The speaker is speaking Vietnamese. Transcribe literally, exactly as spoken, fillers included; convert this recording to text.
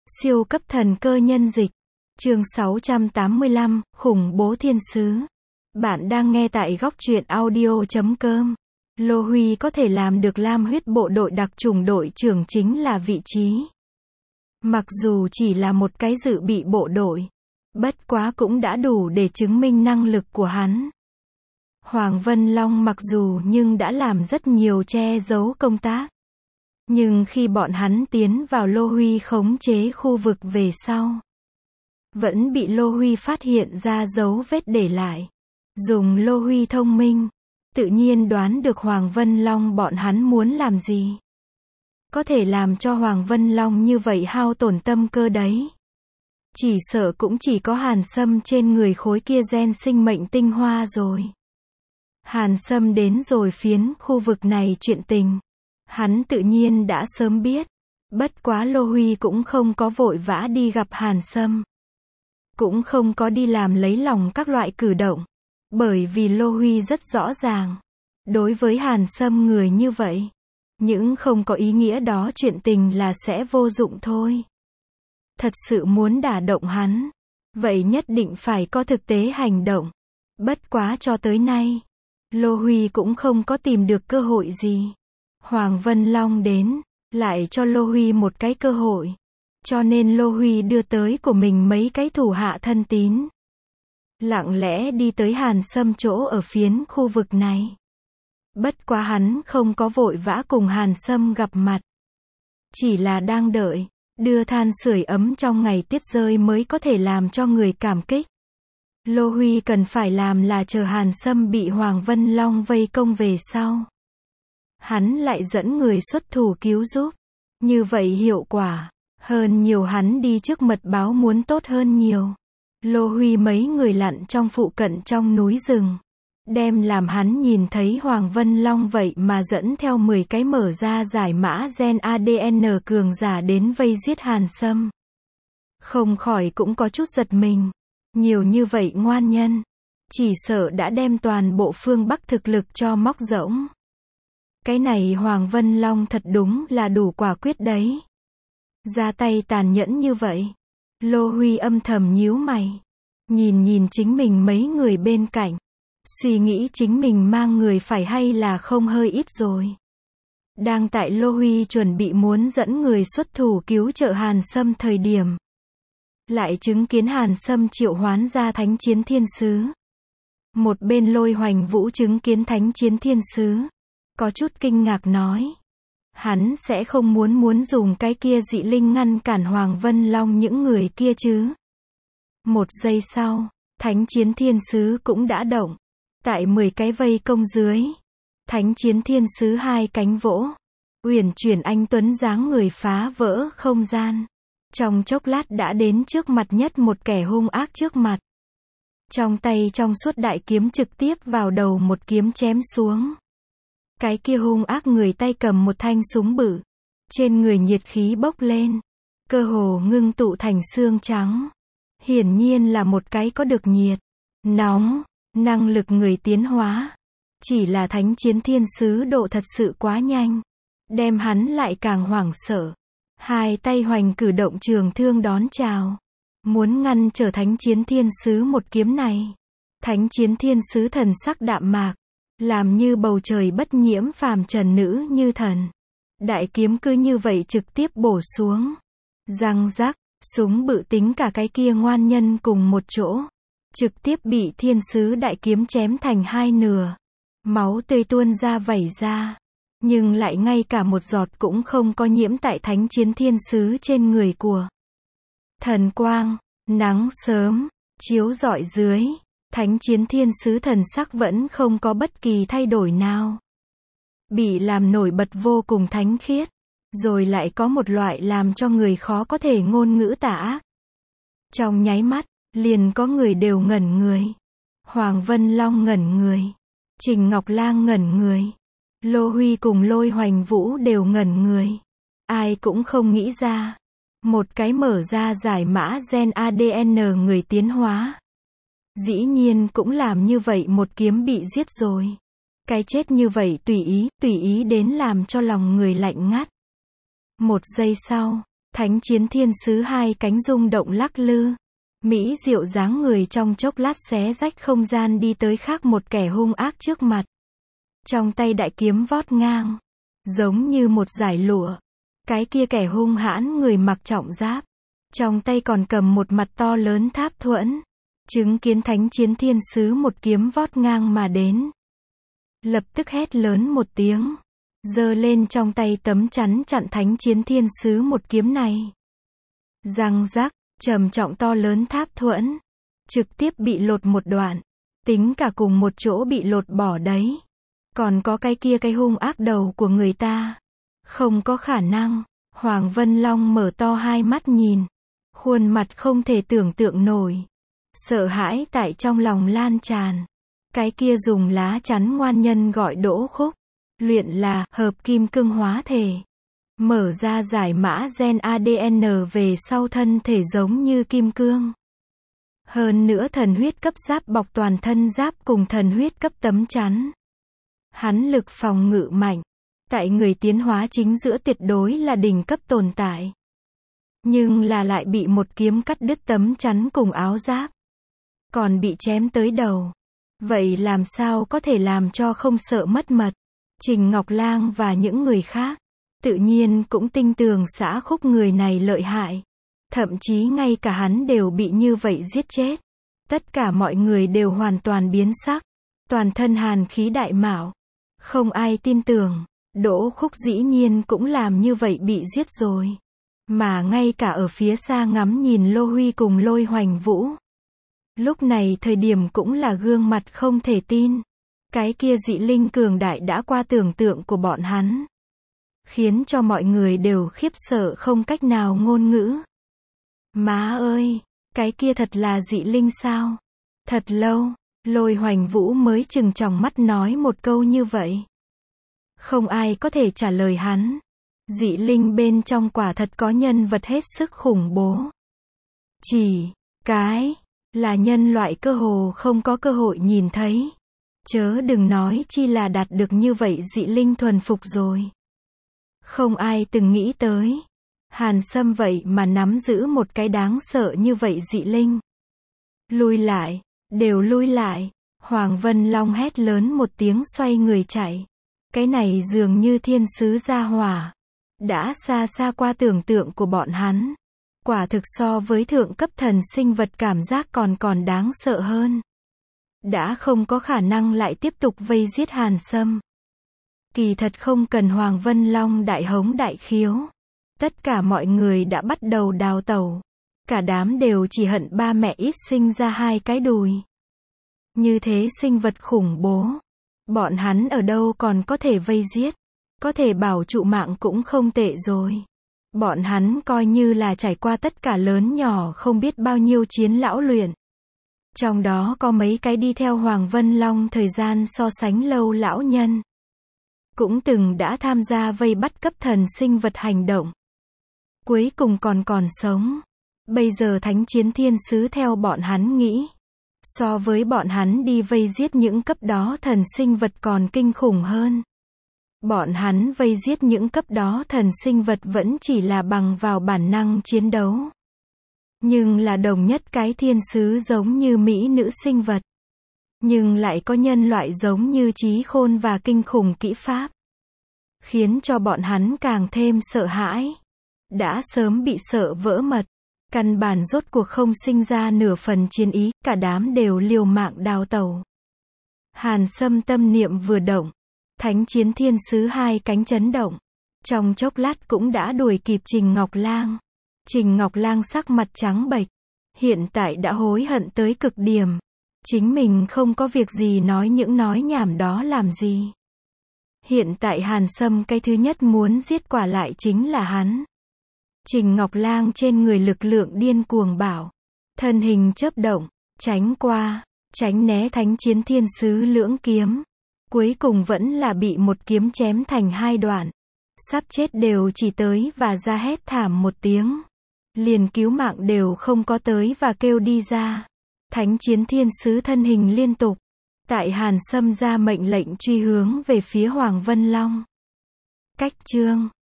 Siêu cấp thần cơ nhân dịch. Chương sáu trăm tám mươi lăm, khủng bố thiên sứ. Bạn đang nghe tại góc truyện audio chấm com. Lô Huy có thể làm được Lam huyết bộ đội đặc chủng đội trưởng chính là vị trí. Mặc dù chỉ là một cái dự bị bộ đội, bất quá cũng đã đủ để chứng minh năng lực của hắn. Hoàng Vân Long mặc dù nhưng đã làm rất nhiều che giấu công tác. Nhưng khi bọn hắn tiến vào Lô Huy khống chế khu vực về sau, vẫn bị Lô Huy phát hiện ra dấu vết để lại. Dùng Lô Huy thông minh, tự nhiên đoán được Hoàng Vân Long bọn hắn muốn làm gì. Có thể làm cho Hoàng Vân Long như vậy hao tổn tâm cơ đấy. Chỉ sợ cũng chỉ có Hàn Sâm trên người khối kia gen sinh mệnh tinh hoa rồi. Hàn Sâm đến rồi phiến khu vực này chuyện tình, hắn tự nhiên đã sớm biết. Bất quá Lô Huy cũng không có vội vã đi gặp Hàn Sâm. Cũng không có đi làm lấy lòng các loại cử động. Bởi vì Lô Huy rất rõ ràng. Đối với Hàn Sâm người như vậy, những không có ý nghĩa đó chuyện tình là sẽ vô dụng thôi. Thật sự muốn đả động hắn, vậy nhất định phải có thực tế hành động. Bất quá cho tới nay, Lô Huy cũng không có tìm được cơ hội gì. Hoàng Vân Long đến, lại cho Lô Huy một cái cơ hội. Cho nên Lô Huy đưa tới của mình mấy cái thủ hạ thân tín. Lặng lẽ đi tới Hàn Sâm chỗ ở phiến khu vực này. Bất quá hắn không có vội vã cùng Hàn Sâm gặp mặt. Chỉ là đang đợi, đưa than sưởi ấm trong ngày tiết rơi mới có thể làm cho người cảm kích. Lô Huy cần phải làm là chờ Hàn Sâm bị Hoàng Vân Long vây công về sau. Hắn lại dẫn người xuất thủ cứu giúp. Như vậy hiệu quả hơn nhiều hắn đi trước mật báo muốn tốt hơn nhiều. Lô Huy mấy người lặn trong phụ cận trong núi rừng. Đem làm hắn nhìn thấy Hoàng Vân Long vậy mà dẫn theo mười cái mở ra giải mã gen a đê en cường giả đến vây giết Hàn Sâm. Không khỏi cũng có chút giật mình. Nhiều như vậy ngoan nhân, chỉ sợ đã đem toàn bộ phương Bắc thực lực cho móc rỗng. Cái này Hoàng Vân Long thật đúng là đủ quả quyết đấy. Ra tay tàn nhẫn như vậy. Lô Huy âm thầm nhíu mày. Nhìn nhìn chính mình mấy người bên cạnh. Suy nghĩ chính mình mang người phải hay là không hơi ít rồi. Đang tại Lô Huy chuẩn bị muốn dẫn người xuất thủ cứu trợ Hàn Sâm thời điểm. Lại chứng kiến Hàn Sâm triệu hoán ra Thánh Chiến Thiên Sứ. Một bên Lôi Hoành Vũ chứng kiến Thánh Chiến Thiên Sứ. Có chút kinh ngạc nói. Hắn sẽ không muốn muốn dùng cái kia dị linh ngăn cản Hoàng Vân Long những người kia chứ. Một giây sau, Thánh Chiến Thiên Sứ cũng đã động. Tại mười cái vây công dưới. Thánh Chiến Thiên Sứ hai cánh vỗ. Uyển chuyển anh tuấn dáng người phá vỡ không gian. Trong chốc lát đã đến trước mặt nhất một kẻ hung ác trước mặt. Trong tay trong suốt đại kiếm trực tiếp vào đầu một kiếm chém xuống. Cái kia hung ác người tay cầm một thanh súng bự. Trên người nhiệt khí bốc lên. Cơ hồ ngưng tụ thành xương trắng. Hiển nhiên là một cái có được nhiệt, nóng, năng lực người tiến hóa. Chỉ là Thánh Chiến Thiên Sứ độ thật sự quá nhanh. Đem hắn lại càng hoảng sợ. Hai tay hoành cử động trường thương đón chào. Muốn ngăn trở Thánh Chiến Thiên Sứ một kiếm này. Thánh Chiến Thiên Sứ thần sắc đạm mạc. Làm như bầu trời bất nhiễm phàm trần nữ như thần. Đại kiếm cứ như vậy trực tiếp bổ xuống. Răng rắc, súng bự tính cả cái kia ngoan nhân cùng một chỗ. Trực tiếp bị Thiên Sứ đại kiếm chém thành hai nửa. Máu tươi tuôn ra vẩy ra. Nhưng lại ngay cả một giọt cũng không có nhiễm tại Thánh Chiến Thiên Sứ trên người của. Thần quang, nắng sớm, chiếu rọi dưới. Thánh Chiến Thiên Sứ thần sắc vẫn không có bất kỳ thay đổi nào. Bị làm nổi bật vô cùng thánh khiết. Rồi lại có một loại làm cho người khó có thể ngôn ngữ tả ác. Trong nháy mắt, liền có người đều ngẩn người. Hoàng Vân Long ngẩn người. Trình Ngọc Lang ngẩn người. Lô Huy cùng Lôi Hoành Vũ đều ngẩn người. Ai cũng không nghĩ ra. Một cái mở ra giải mã gen a đê en người tiến hóa. Dĩ nhiên cũng làm như vậy một kiếm bị giết rồi. Cái chết như vậy tùy ý, tùy ý đến làm cho lòng người lạnh ngắt. Một giây sau, Thánh chiến thiên sứ hai cánh rung động lắc lư. Mỹ diệu dáng người trong chốc lát xé rách không gian đi tới khác một kẻ hung ác trước mặt. Trong tay đại kiếm vót ngang, giống như một dải lụa. Cái kia kẻ hung hãn người mặc trọng giáp, trong tay còn cầm một mặt to lớn tháp thuẫn. Chứng kiến thánh chiến thiên sứ một kiếm vót ngang mà đến, lập tức hét lớn một tiếng, giơ lên trong tay tấm chắn chặn thánh chiến thiên sứ một kiếm này. Răng rắc, trầm trọng to lớn tháp thuẫn, trực tiếp bị lột một đoạn, tính cả cùng một chỗ bị lột bỏ đấy. Còn có cái kia cái hung ác đầu của người ta. Không có khả năng. Hoàng Vân Long mở to hai mắt nhìn, khuôn mặt không thể tưởng tượng nổi. Sợ hãi tại trong lòng lan tràn. Cái kia dùng lá chắn ngoan nhân gọi Đỗ Khúc, luyện là hợp kim cương hóa thể. Mở ra giải mã gen a đê en về sau thân thể giống như kim cương. Hơn nữa thần huyết cấp giáp bọc toàn thân giáp cùng thần huyết cấp tấm chắn. Hắn lực phòng ngự mạnh. Tại người tiến hóa chính giữa tuyệt đối là đỉnh cấp tồn tại. Nhưng là lại bị một kiếm cắt đứt tấm chắn cùng áo giáp. Còn bị chém tới đầu. Vậy làm sao có thể làm cho không sợ mất mật? Trình Ngọc Lang và những người khác tự nhiên cũng tin tưởng Xã Khúc người này lợi hại. Thậm chí ngay cả hắn đều bị như vậy giết chết. Tất cả mọi người đều hoàn toàn biến sắc. Toàn thân hàn khí đại mạo. Không ai tin tưởng. Đỗ Khúc dĩ nhiên cũng làm như vậy bị giết rồi. Mà ngay cả ở phía xa ngắm nhìn Lô Huy cùng Lôi Hoành Vũ. Lúc này thời điểm cũng là gương mặt không thể tin. Cái kia dị linh cường đại đã qua tưởng tượng của bọn hắn. Khiến cho mọi người đều khiếp sợ không cách nào ngôn ngữ. Má ơi, cái kia thật là dị linh sao? Thật lâu, Lôi Hoành Vũ mới chừng tròng mắt nói một câu như vậy. Không ai có thể trả lời hắn. Dị linh bên trong quả thật có nhân vật hết sức khủng bố. Chỉ cái là nhân loại cơ hồ không có cơ hội nhìn thấy. Chớ đừng nói chi là đạt được như vậy dị linh thuần phục rồi. Không ai từng nghĩ tới. Hàn Sâm vậy mà nắm giữ một cái đáng sợ như vậy dị linh. Lui lại, đều lui lại. Hoàng Vân Long hét lớn một tiếng xoay người chạy. Cái này dường như thiên sứ gia hỏa. Đã xa xa qua tưởng tượng của bọn hắn. Quả thực so với thượng cấp thần sinh vật cảm giác còn còn đáng sợ hơn. Đã không có khả năng lại tiếp tục vây giết Hàn Sâm. Kỳ thật không cần Hoàng Vân Long đại hống đại khiếu. Tất cả mọi người đã bắt đầu đào tẩu. Cả đám đều chỉ hận ba mẹ ít sinh ra hai cái đùi. Như thế sinh vật khủng bố. Bọn hắn ở đâu còn có thể vây giết. Có thể bảo trụ mạng cũng không tệ rồi. Bọn hắn coi như là trải qua tất cả lớn nhỏ không biết bao nhiêu chiến lão luyện. Trong đó có mấy cái đi theo Hoàng Vân Long thời gian so sánh lâu lão nhân. Cũng từng đã tham gia vây bắt cấp thần sinh vật hành động. Cuối cùng còn còn sống. Bây giờ thánh chiến thiên sứ theo bọn hắn nghĩ. So với bọn hắn đi vây giết những cấp đó thần sinh vật còn kinh khủng hơn. Bọn hắn vây giết những cấp đó thần sinh vật vẫn chỉ là bằng vào bản năng chiến đấu. Nhưng là đồng nhất cái thiên sứ giống như mỹ nữ sinh vật. Nhưng lại có nhân loại giống như trí khôn và kinh khủng kỹ pháp. Khiến cho bọn hắn càng thêm sợ hãi. Đã sớm bị sợ vỡ mật. Căn bản rốt cuộc không sinh ra nửa phần chiến ý, cả đám đều liều mạng đào tẩu. Hàn Sâm tâm niệm vừa động. Thánh chiến thiên sứ hai cánh chấn động. Trong chốc lát cũng đã đuổi kịp Trình Ngọc Lang. Trình Ngọc Lang sắc mặt trắng bệch. Hiện tại đã hối hận tới cực điểm. Chính mình không có việc gì nói những nói nhảm đó làm gì. Hiện tại Hàn Sâm cái thứ nhất muốn giết quả lại chính là hắn. Trình Ngọc Lang trên người lực lượng điên cuồng bảo. Thân hình chớp động, tránh qua, tránh né thánh chiến thiên sứ lưỡng kiếm. Cuối cùng vẫn là bị một kiếm chém thành hai đoạn. Sắp chết đều chỉ tới và ra hét thảm một tiếng. Liền cứu mạng đều không có tới và kêu đi ra. Thánh chiến thiên sứ thân hình liên tục. Tại Hàn Sâm ra mệnh lệnh truy hướng về phía Hoàng Vân Long. Cách chương